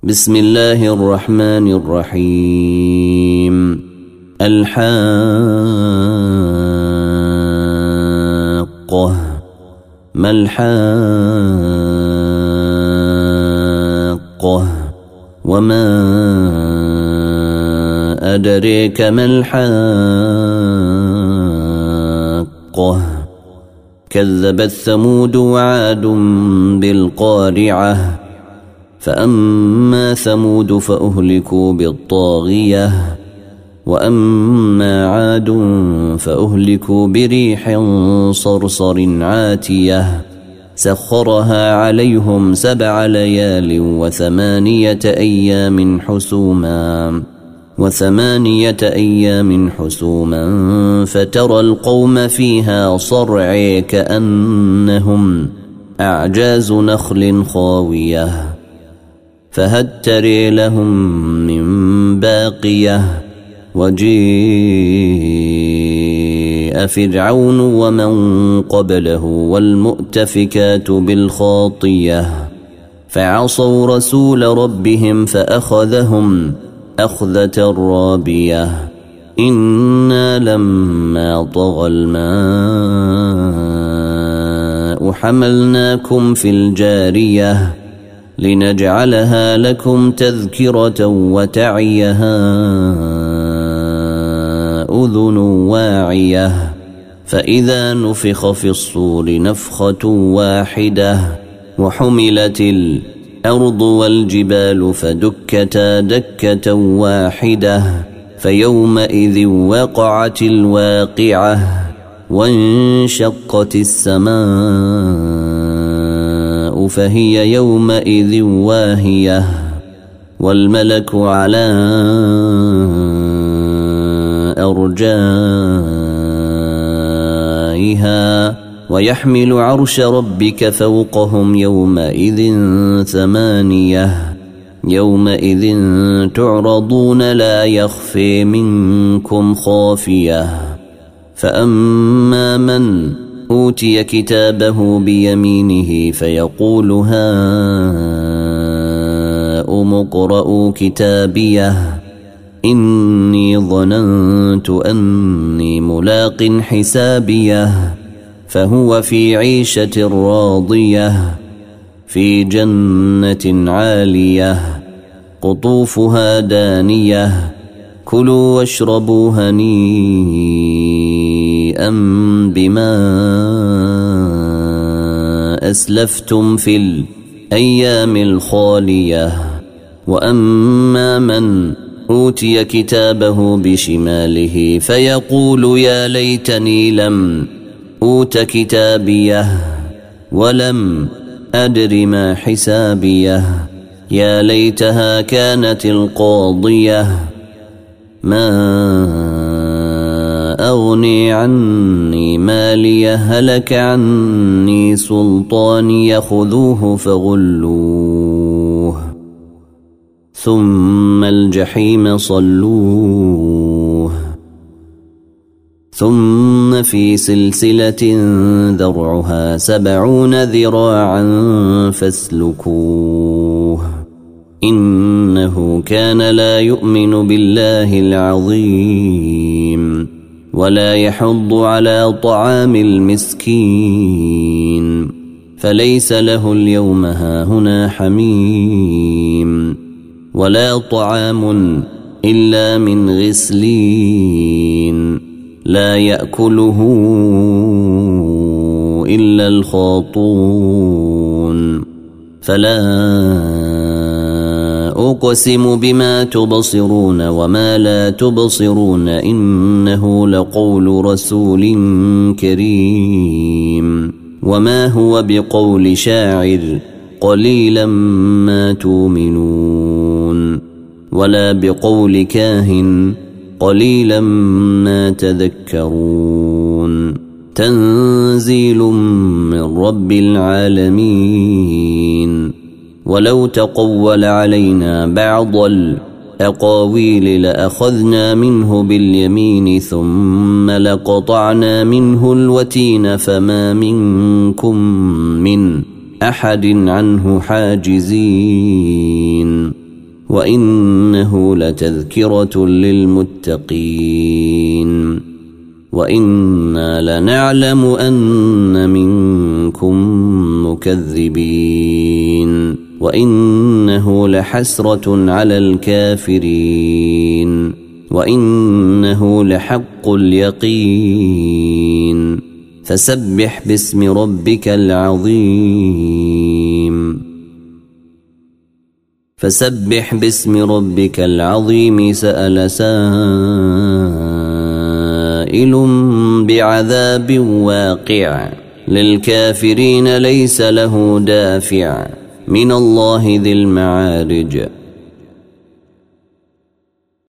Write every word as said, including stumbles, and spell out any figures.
بسم الله الرحمن الرحيم. الحاقة ما الحاقة وما أدريك ما الحاقة كذبت ثمود وعاد بالقارعة فأما ثمود فأهلكوا بالطاغية وأما عاد فأهلكوا بريح صرصر عاتية سخرها عليهم سبع ليال وثمانية أيام حسوما وثمانية أيام حسوما فترى القوم فيها صرعى كأنهم أعجاز نخل خاوية فهل تري لهم من باقية وجيء فرعون ومن قبله والمؤتفكات بالخاطية فعصوا رسول ربهم فأخذهم أخذة رابية إنا لما طغى الماء حملناكم في الجارية لنجعلها لكم تذكرة وتعيها أذن واعية فإذا نفخ في الصور نفخة واحدة وحملت الأرض والجبال فدكتا دكة واحدة فيومئذ وقعت الواقعة وانشقت السماء فهي يومئذ واهية والملك على أرجائها ويحمل عرش ربك فوقهم يومئذ ثمانية يومئذ تعرضون لا يخفي منكم خافية فأما من أوتي كتابه بيمينه فيقول هاؤم اقرءوا كتابيه إني ظننت أني ملاق حسابيه فهو في عيشة راضية في جنة عالية قطوفها دانية كلوا واشربوا هنيئا بما أسلفتم في الأيام الخالية وأما من أوتي كتابه بشماله فيقول يا ليتني لم أوت كتابيه ولم أدر ما حسابيه يا ليتها كانت القاضية ما أغني عني ماليه هلك عني سلطاني خذوه فغلوه ثم الجحيم صلوه ثم في سلسلة ذرعها سبعون ذراعا فاسلكوه إنه كان لا يؤمن بالله العظيم ولا يحض على طعام المسكين فليس له اليوم هاهنا حميم ولا طعام إلا من غسلين لا يأكله إلا الخاطون فلا أقسم بما تبصرون وما لا تبصرون إنه لقول رسول كريم وما هو بقول شاعر قليلا ما تؤمنون ولا بقول كاهن قليلا ما تذكرون تنزيل من رب العالمين ولو تقول علينا بعض الأقاويل لأخذنا منه باليمين ثم لقطعنا منه الوتين فما منكم من أحد عنه حاجزين وإنه لتذكرة للمتقين وإنا لنعلم أن منكم مكذبين وإنه لحسرة على الكافرين وإنه لحق اليقين فسبح باسم ربك العظيم فسبح باسم ربك العظيم سأل سائل بعذاب واقع للكافرين ليس له دافع من الله ذي المعارج